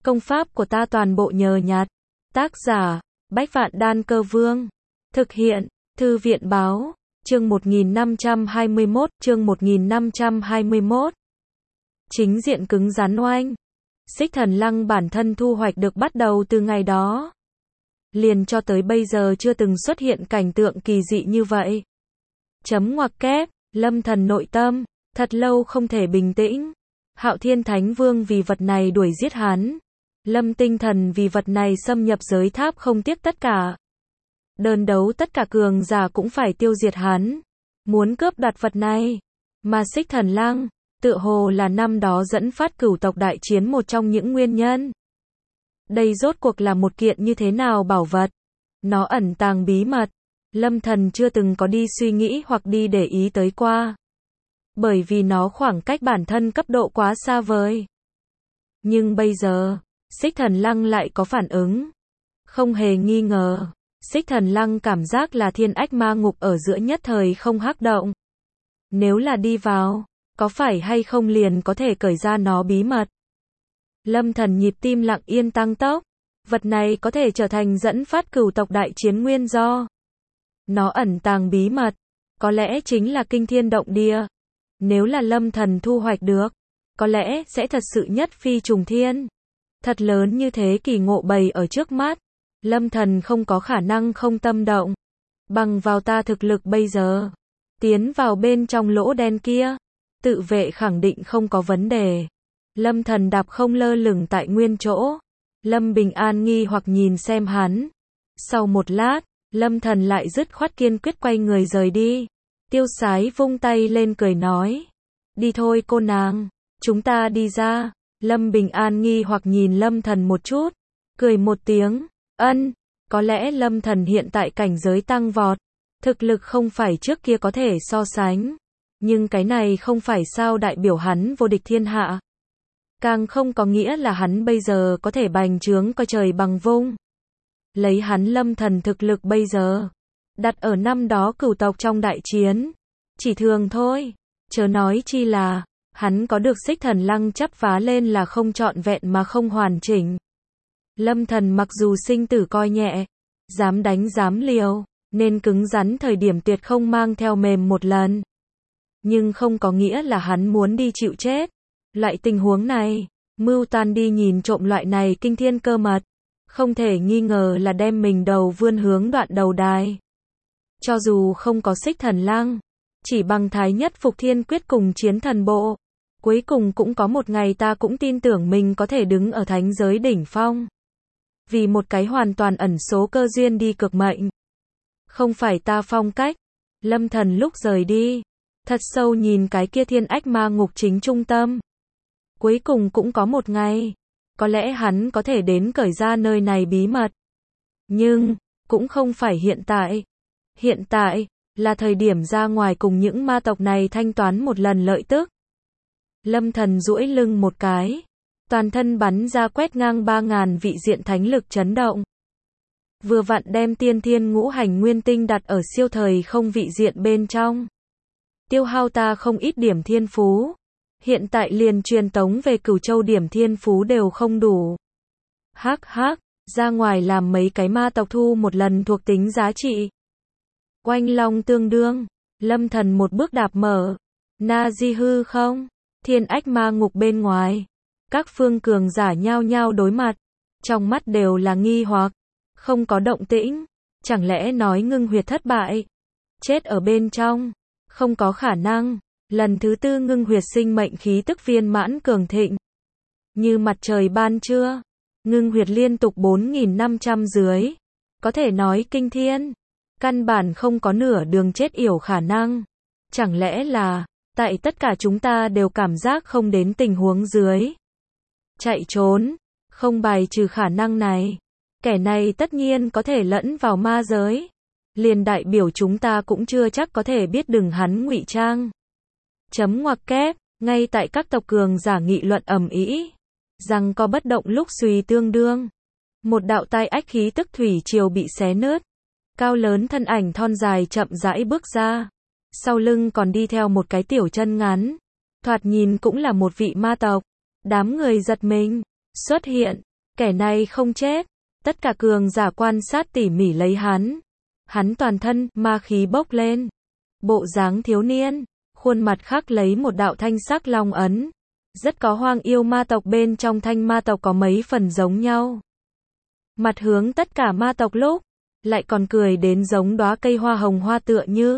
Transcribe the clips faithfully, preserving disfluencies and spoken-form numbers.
Công pháp của ta toàn bộ nhờ nhặt. Tác giả, Bách Vạn Đan Cơ Vương. Thực hiện, Thư viện Báo. Chương một nghìn năm trăm hai mươi mốt, chương một nghìn năm trăm hai mươi mốt. Chính diện cứng rắn oanh. Xích Thần Lăng bản thân thu hoạch được bắt đầu từ ngày đó. Liền cho tới bây giờ chưa từng xuất hiện cảnh tượng kỳ dị như vậy. Chấm ngoặc kép, Lâm Thần nội tâm, thật lâu không thể bình tĩnh. Hạo Thiên Thánh Vương vì vật này đuổi giết hắn. Lâm Tinh Thần vì vật này xâm nhập giới tháp không tiếc tất cả. Đơn đấu tất cả cường giả cũng phải tiêu diệt hắn. Muốn cướp đoạt vật này. Mà Xích Thần Lăng, tựa hồ là năm đó dẫn phát cửu tộc đại chiến một trong những nguyên nhân. Đây rốt cuộc là một kiện như thế nào bảo vật? Nó ẩn tàng bí mật. Lâm Thần chưa từng có đi suy nghĩ hoặc đi để ý tới qua. Bởi vì nó khoảng cách bản thân cấp độ quá xa vời. Nhưng bây giờ, Xích Thần Lăng lại có phản ứng. Không hề nghi ngờ, Xích Thần Lăng cảm giác là thiên ách ma ngục ở giữa nhất thời không hắc động. Nếu là đi vào, có phải hay không liền có thể cởi ra nó bí mật. Lâm Thần nhịp tim lặng yên tăng tốc. Vật này có thể trở thành dẫn phát cửu tộc đại chiến nguyên do. Nó ẩn tàng bí mật, có lẽ chính là kinh thiên động địa. Nếu là Lâm Thần thu hoạch được, có lẽ sẽ thật sự nhất phi trùng thiên. Thật lớn như thế kỳ ngộ bày ở trước mắt. Lâm Thần không có khả năng không tâm động. Bằng vào ta thực lực bây giờ, tiến vào bên trong lỗ đen kia, tự vệ khẳng định không có vấn đề. Lâm Thần đạp không lơ lửng tại nguyên chỗ. Lâm Bình An nghi hoặc nhìn xem hắn. Sau một lát, Lâm Thần lại dứt khoát kiên quyết quay người rời đi. Tiêu Sái vung tay lên cười nói. Đi thôi cô nàng, chúng ta đi ra. Lâm Bình An nghi hoặc nhìn Lâm Thần một chút. Cười một tiếng, ân, có lẽ Lâm Thần hiện tại cảnh giới tăng vọt. Thực lực không phải trước kia có thể so sánh. Nhưng cái này không phải sao đại biểu hắn vô địch thiên hạ. Càng không có nghĩa là hắn bây giờ có thể bành trướng coi trời bằng vung. Lấy hắn Lâm Thần thực lực bây giờ, đặt ở năm đó cửu tộc trong đại chiến, chỉ thường thôi, chớ nói chi là, hắn có được Xích Thần Lăng chắp vá lên là không trọn vẹn mà không hoàn chỉnh. Lâm Thần mặc dù sinh tử coi nhẹ, dám đánh dám liều, nên cứng rắn thời điểm tuyệt không mang theo mềm một lần. Nhưng không có nghĩa là hắn muốn đi chịu chết. Loại tình huống này, mưu toan đi nhìn trộm loại này kinh thiên cơ mật, không thể nghi ngờ là đem mình đầu vươn hướng đoạn đầu đài. Cho dù không có Xích Thần Lăng, chỉ bằng Thái Nhất Phục Thiên Quyết cùng Chiến Thần Bộ, cuối cùng cũng có một ngày ta cũng tin tưởng mình có thể đứng ở thánh giới đỉnh phong. Vì một cái hoàn toàn ẩn số cơ duyên đi cực mệnh. Không phải ta phong cách. Lâm Thần lúc rời đi, thật sâu nhìn cái kia thiên ách ma ngục chính trung tâm. Cuối cùng cũng có một ngày, có lẽ hắn có thể đến cởi ra nơi này bí mật. Nhưng, cũng không phải hiện tại. Hiện tại, là thời điểm ra ngoài cùng những ma tộc này thanh toán một lần lợi tức. Lâm Thần duỗi lưng một cái. Toàn thân bắn ra quét ngang ba ngàn vị diện thánh lực chấn động. Vừa vặn đem tiên thiên ngũ hành nguyên tinh đặt ở siêu thời không vị diện bên trong. Tiêu hao ta không ít điểm thiên phú. Hiện tại liền truyền tống về Cửu Châu điểm thiên phú đều không đủ. Hắc hắc, ra ngoài làm mấy cái ma tộc thu một lần thuộc tính giá trị. Oanh long tương đương, Lâm Thần một bước đạp mở. Na di hư không, thiên ách ma ngục bên ngoài. Các phương cường giả nhao nhao đối mặt. Trong mắt đều là nghi hoặc. Không có động tĩnh. Chẳng lẽ nói ngưng huyệt thất bại? Chết ở bên trong. Không có khả năng. Lần thứ tư ngưng huyệt sinh mệnh khí tức viên mãn cường thịnh. Như mặt trời ban trưa. Ngưng huyệt liên tục bốn nghìn năm trăm dưới. Có thể nói kinh thiên. Căn bản không có nửa đường chết yểu khả năng. Chẳng lẽ là, tại tất cả chúng ta đều cảm giác không đến tình huống dưới. Chạy trốn. Không bài trừ khả năng này. Kẻ này tất nhiên có thể lẫn vào ma giới. Liền đại biểu chúng ta cũng chưa chắc có thể biết đừng hắn ngụy trang. Chấm ngoặc kép, ngay tại các tộc cường giả nghị luận ầm ĩ, rằng có bất động lúc suy tương đương. Một đạo tai ách khí tức thủy triều bị xé nứt. Cao lớn thân ảnh thon dài chậm rãi bước ra. Sau lưng còn đi theo một cái tiểu chân ngắn. Thoạt nhìn cũng là một vị ma tộc. Đám người giật mình. Xuất hiện, Kẻ này không chết. Tất cả cường giả quan sát tỉ mỉ lấy hắn. Hắn toàn thân, ma khí bốc lên. Bộ dáng thiếu niên, khuôn mặt khắc lấy một đạo thanh sắc long ấn. Rất có hoang yêu ma tộc bên trong thanh ma tộc có mấy phần giống nhau. Mặt hướng tất cả ma tộc lúc, lại còn cười đến giống đóa cây hoa hồng hoa tựa như.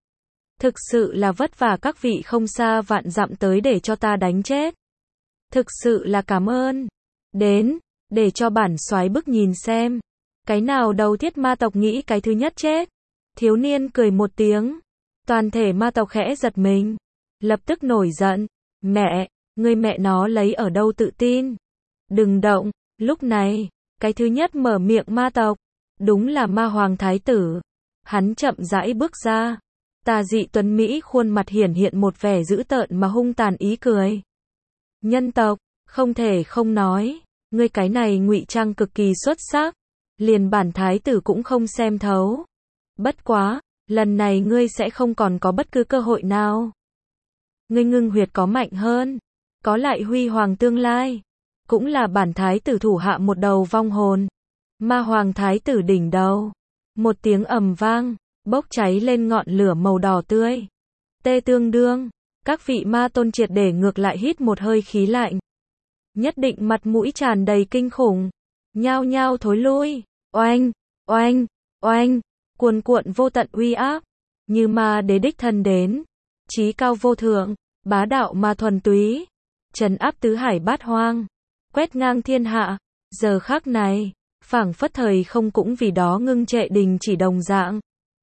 Thực sự là vất vả các vị không xa vạn dặm tới để cho ta đánh chết. Thực sự là cảm ơn. Đến, để cho bản soái bức nhìn xem. Cái nào đầu thiết ma tộc nghĩ cái thứ nhất chết. Thiếu niên cười một tiếng. Toàn thể ma tộc khẽ giật mình. Lập tức nổi giận. Mẹ, ngươi mẹ nó lấy ở đâu tự tin. Đừng động. Lúc này, cái thứ nhất mở miệng ma tộc. Đúng là ma hoàng thái tử. Hắn chậm rãi bước ra. Tà dị tuấn Mỹ khuôn mặt hiển hiện một vẻ dữ tợn mà hung tàn ý cười. Nhân tộc, không thể không nói. Ngươi cái này ngụy trang cực kỳ xuất sắc. Liền bản thái tử cũng không xem thấu. Bất quá, lần này ngươi sẽ không còn có bất cứ cơ hội nào. Ngươi ngưng huyệt có mạnh hơn. Có lại huy hoàng tương lai. Cũng là bản thái tử thủ hạ một đầu vong hồn. Ma hoàng thái tử đỉnh đầu. Một tiếng ầm vang, bốc cháy lên ngọn lửa màu đỏ tươi. Tê tương đương, các vị ma tôn triệt để ngược lại hít một hơi khí lạnh. Nhất định mặt mũi tràn đầy kinh khủng. Nhao nhao thối lui. Oanh, oanh, oanh, cuồn cuộn vô tận uy áp. Như ma đế đích thân đến. Chí cao vô thượng, bá đạo mà thuần túy. Trấn áp tứ hải bát hoang. Quét ngang thiên hạ. Giờ khắc này, phảng phất thời không cũng vì đó ngưng trệ đình chỉ đồng dạng.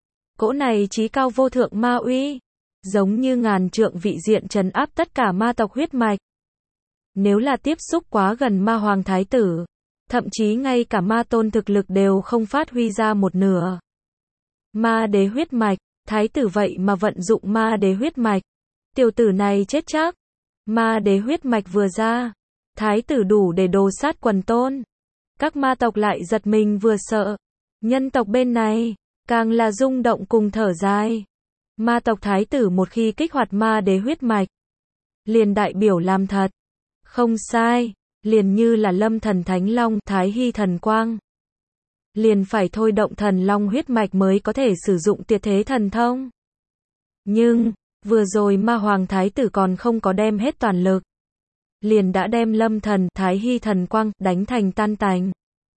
Cỗ này chí cao vô thượng ma uy, giống như ngàn trượng vị diện trấn áp tất cả ma tộc huyết mạch. Nếu là tiếp xúc quá gần ma hoàng thái tử, thậm chí ngay cả ma tôn thực lực đều không phát huy ra một nửa. Ma đế huyết mạch, thái tử vậy mà vận dụng ma đế huyết mạch. Tiểu tử này chết chắc. Ma đế huyết mạch vừa ra, thái tử đủ để đồ sát quần tôn. Các ma tộc lại giật mình vừa sợ. Nhân tộc bên này, càng là rung động cùng thở dài. Ma tộc thái tử một khi kích hoạt ma đế huyết mạch, liền đại biểu làm thật. Không sai, liền như là lâm thần thánh long, thái hy thần quang. Liền phải thôi động thần long huyết mạch mới có thể sử dụng tuyệt thế thần thông. Nhưng, vừa rồi ma hoàng thái tử còn không có đem hết toàn lực. Liền đã đem lâm thần, thái hy thần quang, đánh thành tan tành.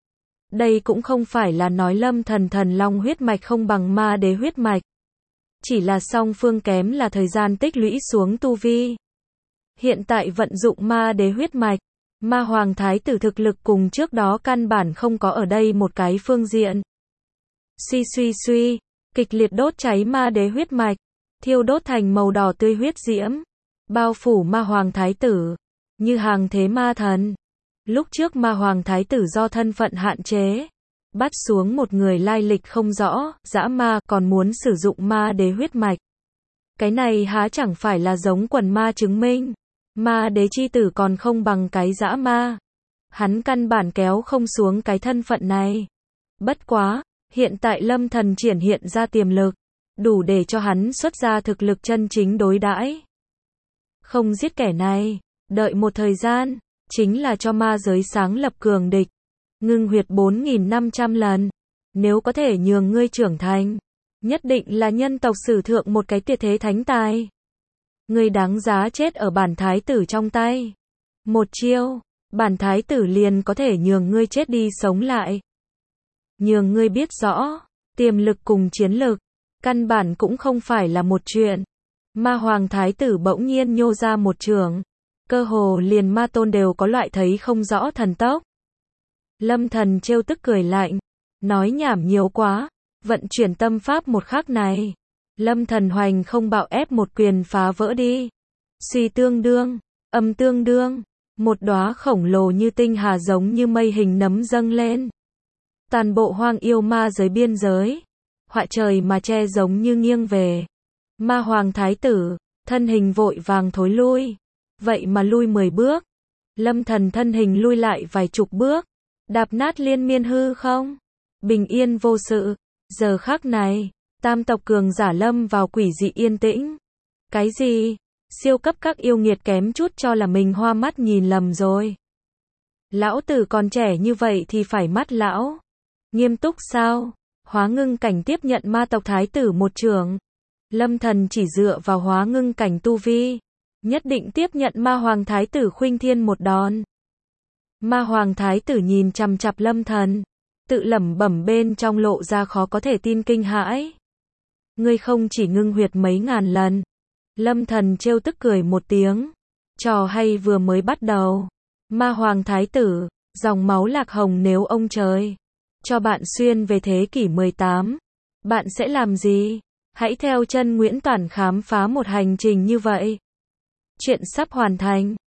Đây cũng không phải là nói lâm thần thần long huyết mạch không bằng ma đế huyết mạch. Chỉ là song phương kém là thời gian tích lũy xuống tu vi. Hiện tại vận dụng ma đế huyết mạch, ma hoàng thái tử thực lực cùng trước đó căn bản không có ở đây một cái phương diện. Suy suy suy, kịch liệt đốt cháy ma đế huyết mạch, thiêu đốt thành màu đỏ tươi huyết diễm, bao phủ ma hoàng thái tử, như hàng thế ma thần. Lúc trước ma hoàng thái tử do thân phận hạn chế, bắt xuống một người lai lịch không rõ, dã ma, còn muốn sử dụng ma đế huyết mạch. Cái này há chẳng phải là giống quần ma chứng minh. Ma đế chi tử còn không bằng cái dã ma. Hắn căn bản kéo không xuống cái thân phận này. Bất quá, hiện tại lâm thần triển hiện ra tiềm lực, đủ để cho hắn xuất ra thực lực chân chính đối đãi. Không giết kẻ này, đợi một thời gian, chính là cho ma giới sáng lập cường địch. Ngưng huyệt bốn nghìn năm trăm lần. Nếu có thể nhường ngươi trưởng thành, nhất định là nhân tộc sử thượng một cái tuyệt thế thánh tài. Ngươi đáng giá chết ở bản thái tử trong tay. Một chiêu, bản thái tử liền có thể nhường ngươi chết đi sống lại. Nhường ngươi biết rõ, tiềm lực cùng chiến lực, căn bản cũng không phải là một chuyện. Ma hoàng thái tử bỗng nhiên nhô ra một trường. Cơ hồ liền ma tôn đều có loại thấy không rõ thần tốc. Lâm thần trêu tức cười lạnh. Nói nhảm nhiều quá. Vận chuyển tâm pháp một khắc này. Lâm thần hoành không bạo ép một quyền phá vỡ đi. Suy tương đương. Âm tương đương. Một đóa khổng lồ như tinh hà giống như mây hình nấm dâng lên. Toàn bộ hoang yêu ma giới biên giới. Họa trời mà che giống như nghiêng về. Ma hoàng thái tử. Thân hình vội vàng thối lui. Vậy mà lui mười bước. Lâm thần thân hình lui lại vài chục bước. Đạp nát liên miên hư không. Bình yên vô sự. Giờ khắc này, tam tộc cường giả lâm vào quỷ dị yên tĩnh. Cái gì? Siêu cấp các yêu nghiệt kém chút cho là mình hoa mắt nhìn lầm rồi. Lão tử còn trẻ như vậy thì phải mắt lão. Nghiêm túc sao? Hóa ngưng cảnh tiếp nhận ma tộc thái tử một chưởng. Lâm Thần chỉ dựa vào hóa ngưng cảnh tu vi, nhất định tiếp nhận ma hoàng thái tử Khuynh Thiên một đòn. Ma hoàng thái tử nhìn chằm chằm Lâm Thần, tự lẩm bẩm bên trong lộ ra khó có thể tin kinh hãi. Ngươi không chỉ ngưng huyệt mấy ngàn lần. Lâm Thần trêu tức cười một tiếng. Trò hay vừa mới bắt đầu. Ma hoàng thái tử, dòng máu lạc hồng, nếu ông trời cho bạn xuyên về thế kỷ mười tám, bạn sẽ làm gì? Hãy theo chân Nguyễn Toản khám phá một hành trình như vậy. Chuyện sắp hoàn thành.